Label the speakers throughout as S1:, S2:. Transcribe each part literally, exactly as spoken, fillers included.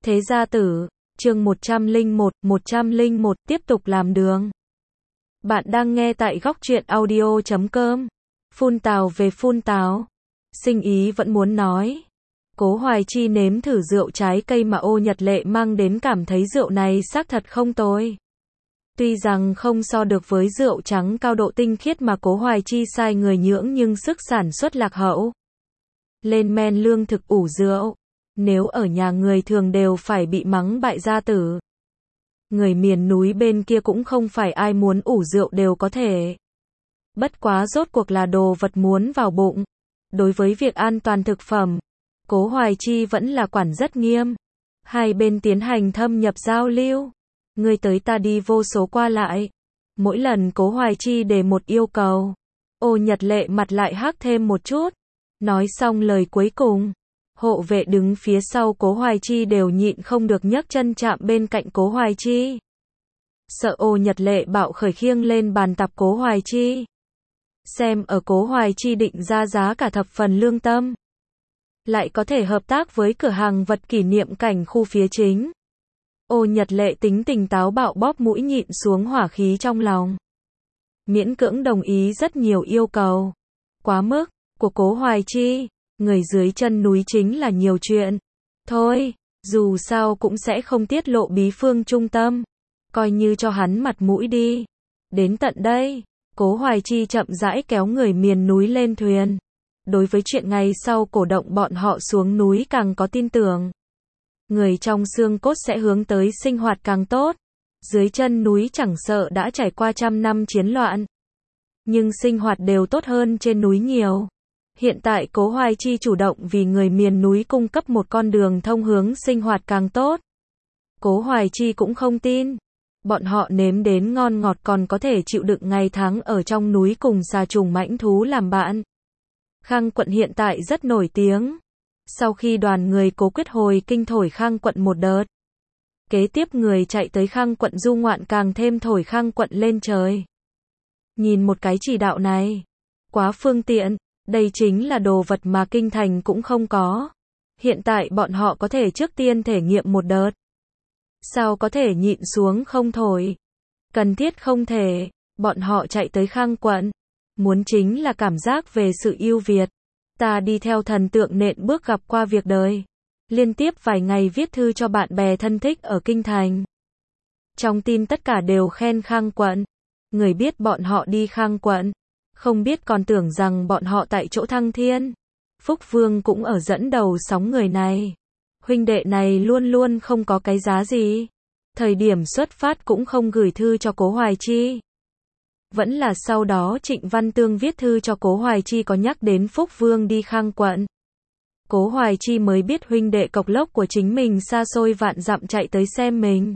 S1: Thế gia tử, chương một trăm lẻ một, một trăm lẻ một tiếp tục làm đường. Bạn đang nghe tại góc truyện audio chấm com. Phun tào về phun tào. Sinh ý vẫn muốn nói. Cố Hoài Chi nếm thử rượu trái cây mà Ô Nhật Lệ mang đến, cảm thấy rượu này xác thật không tồi. Tuy rằng không so được với rượu trắng cao độ tinh khiết mà Cố Hoài Chi sai người nhưỡng, nhưng sức sản xuất lạc hậu. Lên men lương thực ủ rượu. Nếu ở nhà người thường đều phải bị mắng bại gia tử. Người miền núi bên kia cũng không phải ai muốn ủ rượu đều có thể. Bất quá rốt cuộc là đồ vật muốn vào bụng. Đối với việc an toàn thực phẩm, Cố Hoài Chi vẫn là quản rất nghiêm. Hai bên tiến hành thâm nhập giao lưu. Người tới ta đi vô số qua lại. Mỗi lần Cố Hoài Chi đề một yêu cầu, Ô Nhật Lệ mặt lại hắc thêm một chút. Nói xong lời cuối cùng, hộ vệ đứng phía sau Cố Hoài Chi đều nhịn không được nhấc chân chạm bên cạnh Cố Hoài Chi. Sợ Ô Nhật Lệ bạo khởi khiêng lên bàn tập Cố Hoài Chi. Xem ở Cố Hoài Chi định ra giá cả thập phần lương tâm. Lại có thể hợp tác với cửa hàng vật kỷ niệm cảnh khu phía chính. Ô Nhật Lệ tính tình táo bạo, bóp mũi nhịn xuống hỏa khí trong lòng. Miễn cưỡng đồng ý rất nhiều yêu cầu. Quá mức của Cố Hoài Chi. Người dưới chân núi chính là nhiều chuyện. Thôi, dù sao cũng sẽ không tiết lộ bí phương trung tâm. Coi như cho hắn mặt mũi đi. Đến tận đây, Cố Hoài Chi chậm rãi kéo người miền núi lên thuyền. Đối với chuyện ngày sau cổ động bọn họ xuống núi càng có tin tưởng. Người trong xương cốt sẽ hướng tới sinh hoạt càng tốt. Dưới chân núi chẳng sợ đã trải qua trăm năm chiến loạn, nhưng sinh hoạt đều tốt hơn trên núi nhiều. Hiện tại Cố Hoài Chi chủ động vì người miền núi cung cấp một con đường thông hướng sinh hoạt càng tốt. Cố Hoài Chi cũng không tin. Bọn họ nếm đến ngon ngọt còn có thể chịu đựng ngày tháng ở trong núi cùng xà trùng mãnh thú làm bạn. Khang quận hiện tại rất nổi tiếng. Sau khi đoàn người Cố quyết hồi kinh thổi Khang quận một đợt, kế tiếp người chạy tới Khang quận du ngoạn càng thêm thổi Khang quận lên trời. Nhìn một cái chỉ đạo này, quá phương tiện. Đây chính là đồ vật mà kinh thành cũng không có. Hiện tại bọn họ có thể trước tiên thể nghiệm một đợt. Sao có thể nhịn xuống không thổi? Cần thiết không thể. Bọn họ chạy tới Khang quận, muốn chính là cảm giác về sự ưu việt. Ta đi theo thần tượng nện bước gặp qua việc đời. Liên tiếp vài ngày viết thư cho bạn bè thân thích ở kinh thành. Trong tin tất cả đều khen Khang quận. Người biết bọn họ đi Khang quận, không biết còn tưởng rằng bọn họ tại chỗ thăng thiên. Phúc Vương cũng ở dẫn đầu sóng người này. Huynh đệ này luôn luôn không có cái giá gì. Thời điểm xuất phát cũng không gửi thư cho Cố Hoài Chi. Vẫn là sau đó Trịnh Văn Tương viết thư cho Cố Hoài Chi có nhắc đến Phúc Vương đi Khang quận. Cố Hoài Chi mới biết huynh đệ cộc lốc của chính mình xa xôi vạn dặm chạy tới xem mình.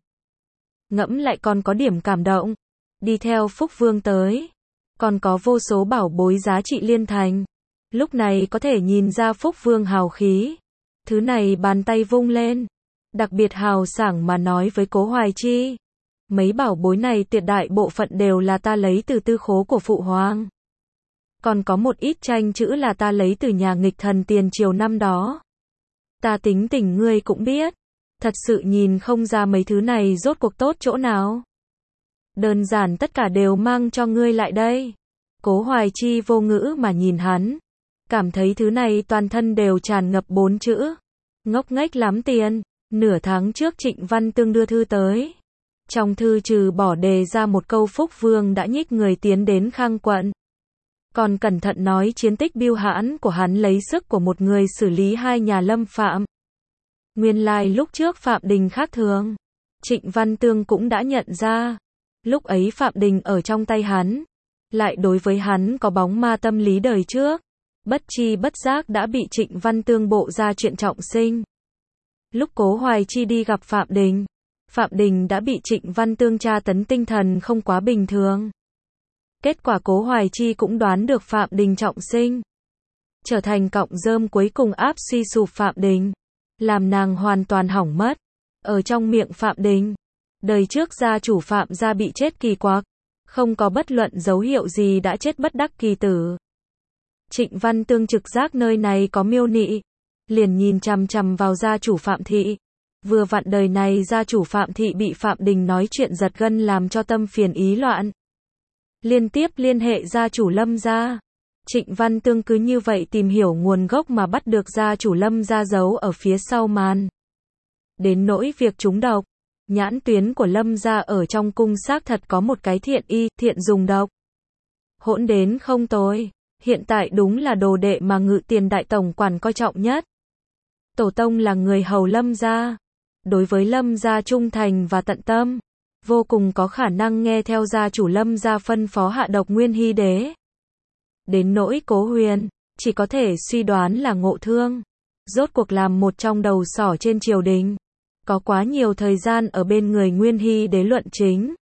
S1: Ngẫm lại còn có điểm cảm động. Đi theo Phúc Vương tới, còn có vô số bảo bối giá trị liên thành. Lúc này có thể nhìn ra Phúc Vương hào khí. Thứ này bàn tay vung lên, đặc biệt hào sảng mà nói với Cố Hoài Chi. Mấy bảo bối này tuyệt đại bộ phận đều là ta lấy từ tư khố của Phụ Hoàng. Còn có một ít tranh chữ là ta lấy từ nhà nghịch thần tiền triều năm đó. Ta tính tình ngươi cũng biết. Thật sự nhìn không ra mấy thứ này rốt cuộc tốt chỗ nào. Đơn giản tất cả đều mang cho ngươi lại đây. Cố Hoài Chi vô ngữ mà nhìn hắn. Cảm thấy thứ này toàn thân đều tràn ngập bốn chữ. Ngốc nghếch lắm tiền. Nửa tháng trước Trịnh Văn Tương đưa thư tới. Trong thư trừ bỏ đề ra một câu Phúc Vương đã nhích người tiến đến Khang quận, còn cẩn thận nói chiến tích biêu hãn của hắn lấy sức của một người xử lý hai nhà lâm phạm. Nguyên lai lúc trước Phạm Đình khác thường. Trịnh Văn Tương cũng đã nhận ra. Lúc ấy Phạm Đình ở trong tay hắn, lại đối với hắn có bóng ma tâm lý đời trước. Bất chi bất giác đã bị Trịnh Văn Tương bộ ra chuyện trọng sinh. Lúc Cố Hoài Chi đi gặp Phạm Đình, Phạm Đình đã bị Trịnh Văn Tương tra tấn tinh thần không quá bình thường. Kết quả Cố Hoài Chi cũng đoán được Phạm Đình trọng sinh, trở thành cọng rơm cuối cùng áp suy sụp Phạm Đình, làm nàng hoàn toàn hỏng mất. Ở trong miệng Phạm Đình, đời trước gia chủ Phạm gia bị chết kỳ quặc, không có bất luận dấu hiệu gì đã chết bất đắc kỳ tử. Trịnh Văn Tương trực giác nơi này có miêu nị, liền nhìn chằm chằm vào gia chủ Phạm thị. Vừa vặn đời này gia chủ Phạm Thị bị Phạm Đình nói chuyện giật gân làm cho tâm phiền ý loạn. Liên tiếp liên hệ gia chủ Lâm gia. Trịnh Văn Tương cứ như vậy tìm hiểu nguồn gốc mà bắt được gia chủ Lâm gia giấu ở phía sau màn. Đến nỗi việc trúng độc, nhãn tuyến của Lâm gia ở trong cung xác thật có một cái thiện y, thiện dùng độc. Hỗn đến không tồi, hiện tại đúng là đồ đệ mà Ngự Tiền đại tổng quản coi trọng nhất. Tổ tông là người hầu Lâm gia, đối với Lâm gia trung thành và tận tâm, vô cùng có khả năng nghe theo gia chủ Lâm gia phân phó hạ độc Nguyên Hy đế. Đến nỗi Cố Huyền, chỉ có thể suy đoán là ngộ thương, rốt cuộc làm một trong đầu sỏ trên triều đình, có quá nhiều thời gian ở bên người Nguyên Hy đế luận chính.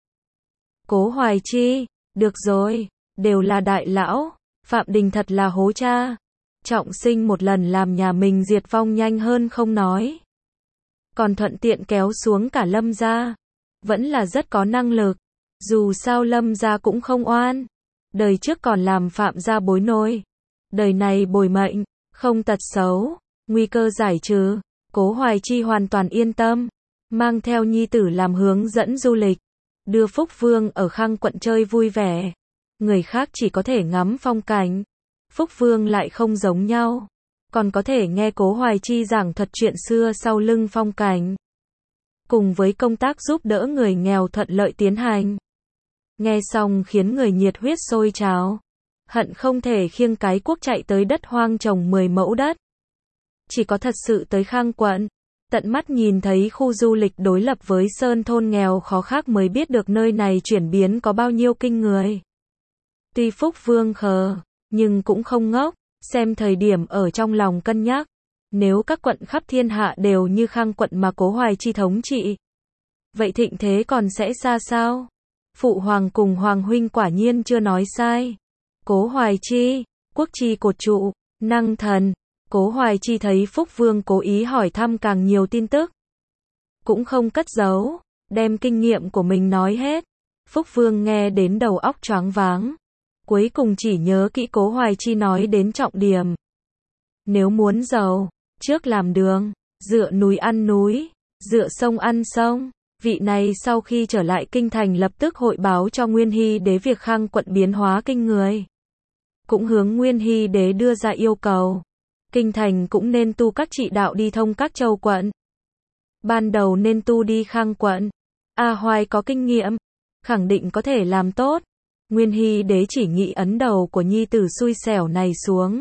S1: Cố Hoài Chi, được rồi, đều là đại lão, Phạm Đình thật là hố cha, trọng sinh một lần làm nhà mình diệt vong nhanh hơn không nói, còn thuận tiện kéo xuống cả Lâm gia, vẫn là rất có năng lực, dù sao Lâm gia cũng không oan, đời trước còn làm Phạm gia bối nôi, đời này bồi mệnh, không tật xấu, nguy cơ giải trừ. Cố Hoài Chi hoàn toàn yên tâm, mang theo nhi tử làm hướng dẫn du lịch, đưa Phúc Vương ở Khang quận chơi vui vẻ. Người khác chỉ có thể ngắm phong cảnh, Phúc Vương lại không giống nhau, còn có thể nghe Cố Hoài Chi giảng thuật chuyện xưa sau lưng phong cảnh. Cùng với công tác giúp đỡ người nghèo thuận lợi tiến hành. Nghe xong khiến người nhiệt huyết sôi trào, hận không thể khiêng cái cuốc chạy tới đất hoang trồng mười mẫu đất. Chỉ có thật sự tới Khang quận, tận mắt nhìn thấy khu du lịch đối lập với sơn thôn nghèo khó khác mới biết được nơi này chuyển biến có bao nhiêu kinh người. Tuy Phúc Vương khờ, nhưng cũng không ngốc, xem thời điểm ở trong lòng cân nhắc. Nếu các quận khắp thiên hạ đều như Khang quận mà Cố Hoài Chi thống trị, vậy thịnh thế còn sẽ xa sao? Phụ hoàng cùng hoàng huynh quả nhiên chưa nói sai. Cố Hoài Chi, quốc chi cột trụ, năng thần. Cố Hoài Chi thấy Phúc Vương cố ý hỏi thăm càng nhiều tin tức, cũng không cất giấu, đem kinh nghiệm của mình nói hết. Phúc Vương nghe đến đầu óc choáng váng, cuối cùng chỉ nhớ kỹ Cố Hoài Chi nói đến trọng điểm. Nếu muốn giàu, trước làm đường, dựa núi ăn núi, dựa sông ăn sông. Vị này sau khi trở lại kinh thành lập tức hội báo cho Nguyên Hy đế việc Khang quận biến hóa kinh người. Cũng hướng Nguyên Hy đế đưa ra yêu cầu. Kinh thành cũng nên tu các trị đạo đi thông các châu quận. Ban đầu nên tu đi Khang quận. A Hoài có kinh nghiệm, khẳng định có thể làm tốt. Nguyên Hy đế chỉ nghĩ ấn đầu của nhi tử xui xẻo này xuống.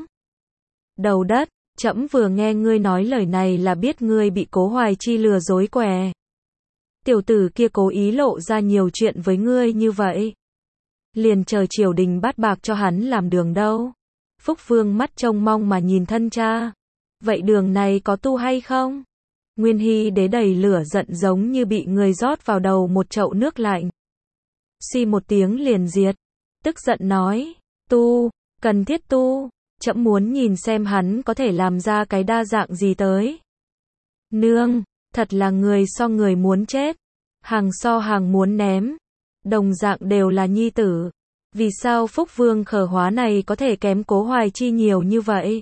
S1: Đầu đất, trẫm vừa nghe ngươi nói lời này là biết ngươi bị Cố Hoài Chi lừa dối què. Tiểu tử kia cố ý lộ ra nhiều chuyện với ngươi như vậy. Liền chờ triều đình bắt bạc cho hắn làm đường đâu. Phúc Vương mắt trông mong mà nhìn thân cha. Vậy đường này có tu hay không? Nguyên Hy đế đầy lửa giận giống như bị người rót vào đầu một chậu nước lạnh. Xì một tiếng liền diệt. Tức giận nói, tu, cần thiết tu. Trẫm muốn nhìn xem hắn có thể làm ra cái đa dạng gì tới. Nương, thật là người so người muốn chết. Hàng so hàng muốn ném. Đồng dạng đều là nhi tử. Vì sao Phúc Vương khờ hóa này có thể kém Cố Hoài Chi nhiều như vậy?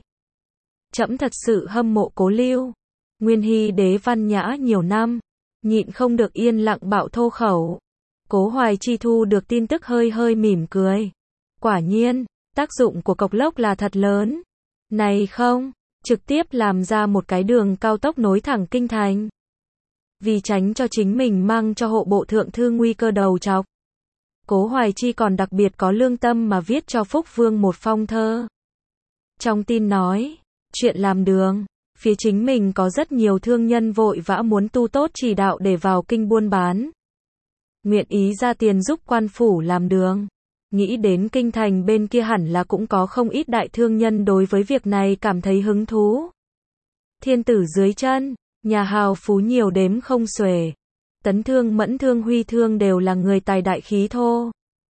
S1: Trẫm thật sự hâm mộ Cố Lưu. Nguyên Hy đế văn nhã nhiều năm, nhịn không được yên lặng bạo thô khẩu. Cố Hoài Chi thu được tin tức hơi hơi mỉm cười. Quả nhiên, tác dụng của cọc lốc là thật lớn. Này không, trực tiếp làm ra một cái đường cao tốc nối thẳng kinh thành. Vì tránh cho chính mình mang cho hộ bộ thượng thư nguy cơ đầu trọc. Cố Hoài Chi còn đặc biệt có lương tâm mà viết cho Phúc Vương một phong thơ. Trong tin nói, chuyện làm đường, phía chính mình có rất nhiều thương nhân vội vã muốn tu tốt chỉ đạo để vào kinh buôn bán. Nguyện ý ra tiền giúp quan phủ làm đường. Nghĩ đến kinh thành bên kia hẳn là cũng có không ít đại thương nhân đối với việc này cảm thấy hứng thú. Thiên tử dưới chân, nhà hào phú nhiều đếm không xuể. Tấn Thương, Mẫn Thương, Huy Thương đều là người tài đại khí thô.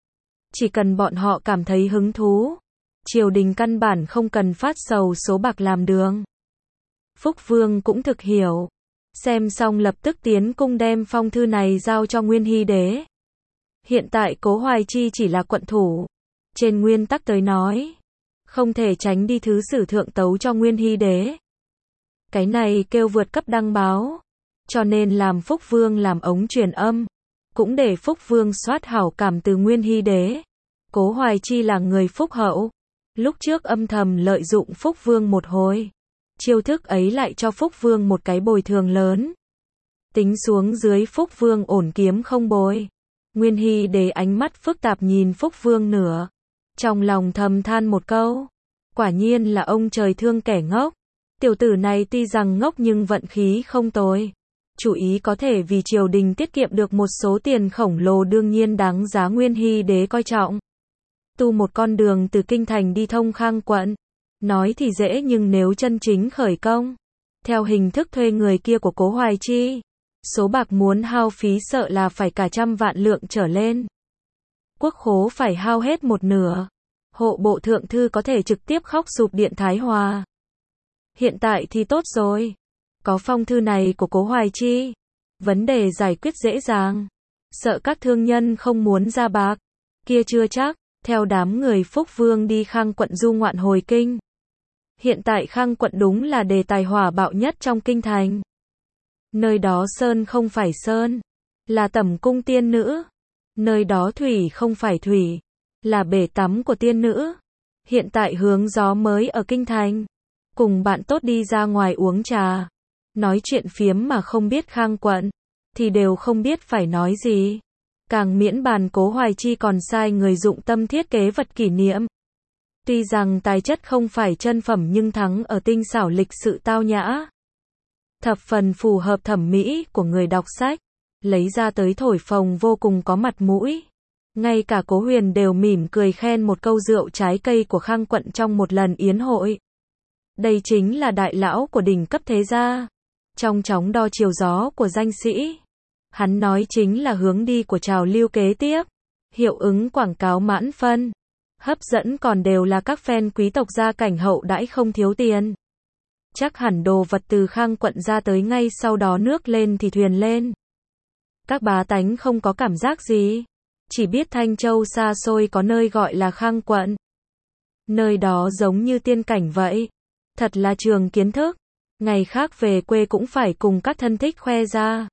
S1: Chỉ cần bọn họ cảm thấy hứng thú, triều đình căn bản không cần phát sầu số bạc làm đường. Phúc Vương cũng thực hiểu. Xem xong lập tức tiến cung đem phong thư này giao cho Nguyên Hy đế. Hiện tại Cố Hoài Chi chỉ là quận thủ. Trên nguyên tắc tới nói, không thể tránh đi thứ sử thượng tấu cho Nguyên Hy đế. Cái này kêu vượt cấp đăng báo. cho nên làm Phúc Vương làm ống truyền âm, cũng để Phúc Vương soát hảo cảm từ Nguyên Hy Đế. Cố Hoài Chi là người phúc hậu, lúc trước âm thầm lợi dụng Phúc Vương một hồi. Chiêu thức ấy lại cho Phúc Vương một cái bồi thường lớn. Tính xuống dưới Phúc Vương ổn kiếm không bồi. Nguyên Hy Đế ánh mắt phức tạp nhìn Phúc Vương nửa. Trong lòng thầm than một câu. Quả nhiên là ông trời thương kẻ ngốc. Tiểu tử này tuy rằng ngốc nhưng vận khí không tồi. Chủ ý có thể vì triều đình tiết kiệm được một số tiền khổng lồ đương nhiên đáng giá Nguyên Hy Đế coi trọng. Tu một con đường từ kinh thành đi thông Khang quận. Nói thì dễ nhưng nếu chân chính khởi công, theo hình thức thuê người kia của Cố Hoài Chi, số bạc muốn hao phí sợ là phải cả trăm vạn lượng trở lên. Quốc khố phải hao hết một nửa. Hộ bộ thượng thư có thể trực tiếp khóc sụp điện Thái Hòa. Hiện tại thì tốt rồi. Có phong thư này của Cố Hoài Chi. Vấn đề giải quyết dễ dàng. Sợ các thương nhân không muốn ra bạc. Kia chưa chắc. Theo đám người Phúc Vương đi Khang quận du ngoạn hồi kinh. Hiện tại Khang quận đúng là đề tài hỏa bạo nhất trong kinh thành. Nơi đó sơn không phải sơn, là tẩm cung tiên nữ. Nơi đó thủy không phải thủy, là bể tắm của tiên nữ. Hiện tại hướng gió mới ở kinh thành. Cùng bạn tốt đi ra ngoài uống trà, nói chuyện phiếm mà không biết Khang quận, thì đều không biết phải nói gì. Càng miễn bàn Cố Hoài Chi còn sai người dụng tâm thiết kế vật kỷ niệm. Tuy rằng tài chất không phải chân phẩm nhưng thắng ở tinh xảo lịch sự tao nhã. Thập phần phù hợp thẩm mỹ của người đọc sách. Lấy ra tới thổi phồng vô cùng có mặt mũi. Ngay cả Cố Huyền đều mỉm cười khen một câu rượu trái cây của Khang quận trong một lần yến hội. Đây chính là đại lão của đỉnh cấp thế gia. Trong chóng đo chiều gió của danh sĩ. Hắn nói chính là hướng đi của trào lưu kế tiếp. Hiệu ứng quảng cáo mãn phân. Hấp dẫn còn đều là các fan quý tộc gia cảnh hậu đãi không thiếu tiền. Chắc hẳn đồ vật từ Khang quận ra tới ngay sau đó nước lên thì thuyền lên. Các bá tánh không có cảm giác gì. Chỉ biết Thanh Châu xa xôi có nơi gọi là Khang quận. Nơi đó giống như tiên cảnh vậy. Thật là trường kiến thức. Ngày khác về quê cũng phải cùng các thân thích khoe ra.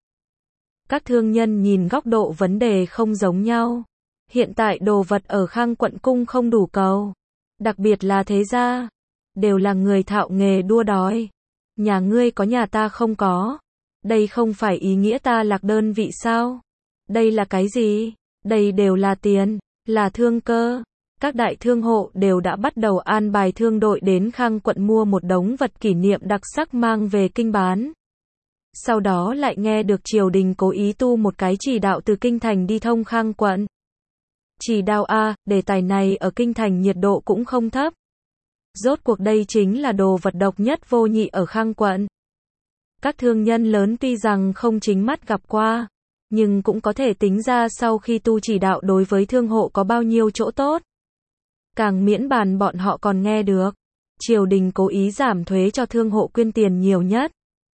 S1: Các thương nhân nhìn góc độ vấn đề không giống nhau. Hiện tại đồ vật ở Khang quận cung không đủ cầu. Đặc biệt là thế gia. Đều là người thạo nghề đua đòi. Nhà ngươi có nhà ta không có. Đây không phải ý nghĩa ta lạc đơn vị sao? Đây là cái gì? Đây đều là tiền, là thương cơ. Các đại thương hộ đều đã bắt đầu an bài thương đội đến Khang quận mua một đống vật kỷ niệm đặc sắc mang về kinh bán. Sau đó lại nghe được triều đình cố ý tu một cái chỉ đạo từ kinh thành đi thông Khang quận. Chỉ đạo A, đề tài này ở kinh thành nhiệt độ cũng không thấp. Rốt cuộc đây chính là đồ vật độc nhất vô nhị ở Khang quận. Các thương nhân lớn tuy rằng không chính mắt gặp qua, nhưng cũng có thể tính ra sau khi tu chỉ đạo đối với thương hộ có bao nhiêu chỗ tốt. Càng miễn bàn bọn họ còn nghe được, triều đình cố ý giảm thuế cho thương hộ quyên tiền nhiều nhất.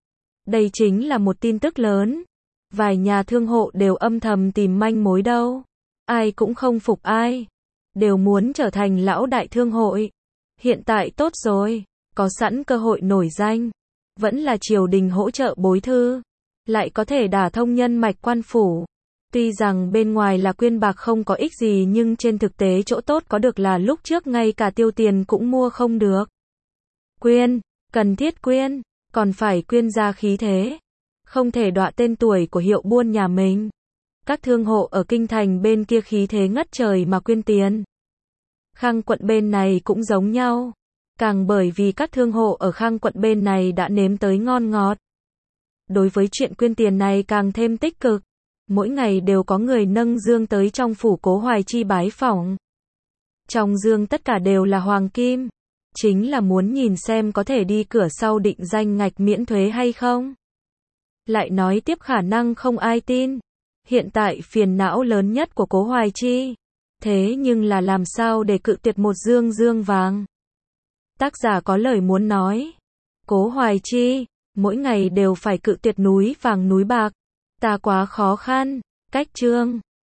S1: Đây chính là một tin tức lớn. Vài nhà thương hộ đều âm thầm tìm manh mối đâu. Ai cũng không phục ai. Đều muốn trở thành lão đại thương hội. Hiện tại tốt rồi, có sẵn cơ hội nổi danh. Vẫn là triều đình hỗ trợ bối thư. Lại có thể đả thông nhân mạch quan phủ. Tuy rằng bên ngoài là quyên bạc không có ích gì nhưng trên thực tế chỗ tốt có được là lúc trước ngay cả tiêu tiền cũng mua không được. Quyên, cần thiết quyên, còn phải quyên ra khí thế. Không thể đọa tên tuổi của hiệu buôn nhà mình. Các thương hộ ở kinh thành bên kia khí thế ngất trời mà quyên tiền. Khang quận bên này cũng giống nhau. Càng bởi vì các thương hộ ở Khang quận bên này đã nếm tới ngon ngọt. Đối với chuyện quyên tiền này càng thêm tích cực. Mỗi ngày đều có người nâng dương tới trong phủ Cố Hoài Chi bái phỏng. Trong dương tất cả đều là hoàng kim. Chính là muốn nhìn xem có thể đi cửa sau định danh ngạch miễn thuế hay không. Lại nói tiếp khả năng không ai tin. Hiện tại phiền não lớn nhất của Cố Hoài Chi. Thế nhưng là làm sao để cự tuyệt một dương dương vàng. Tác giả có lời muốn nói. Cố Hoài Chi, mỗi ngày đều phải cự tuyệt núi vàng núi bạc. Ta quá khó khăn. Cách chương.